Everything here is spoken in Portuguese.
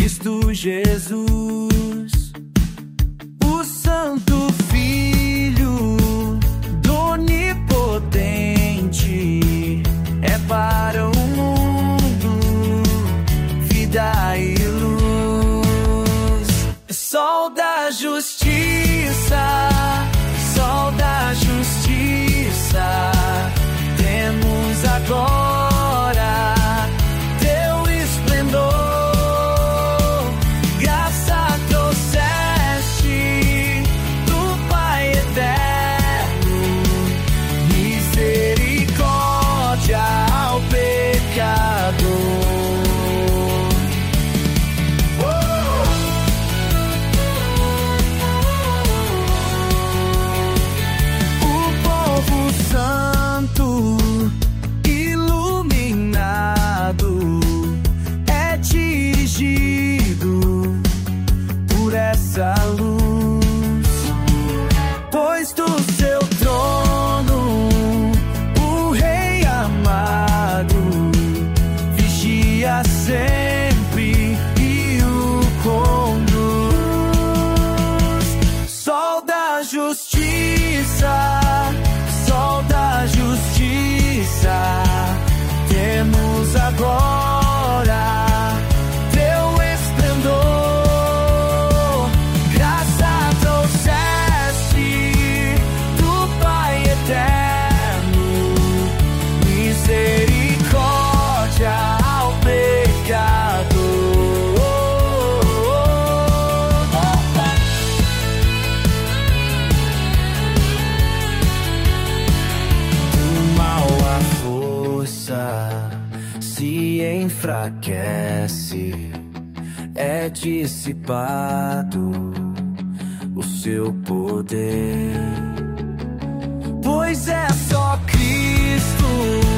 Cristo Jesus, o Santo Filho do Onipotente, é para o mundo vida e luz. Sol da justiça, sol da justiça, temos agora teu esplendor. Graça trouxeste do Pai eterno, misericórdia ao pecador. Santo, iluminado, é dirigido por essa luz, pois do seu trono o Rei amado vigia sempre e o conduz. Sol da justiça, sol da justiça, temos agora teu esplendor. Graça trouxeste do Pai eterno, misericórdia ao pecador. Se enfraquece, é dissipado o seu poder, pois é só Cristo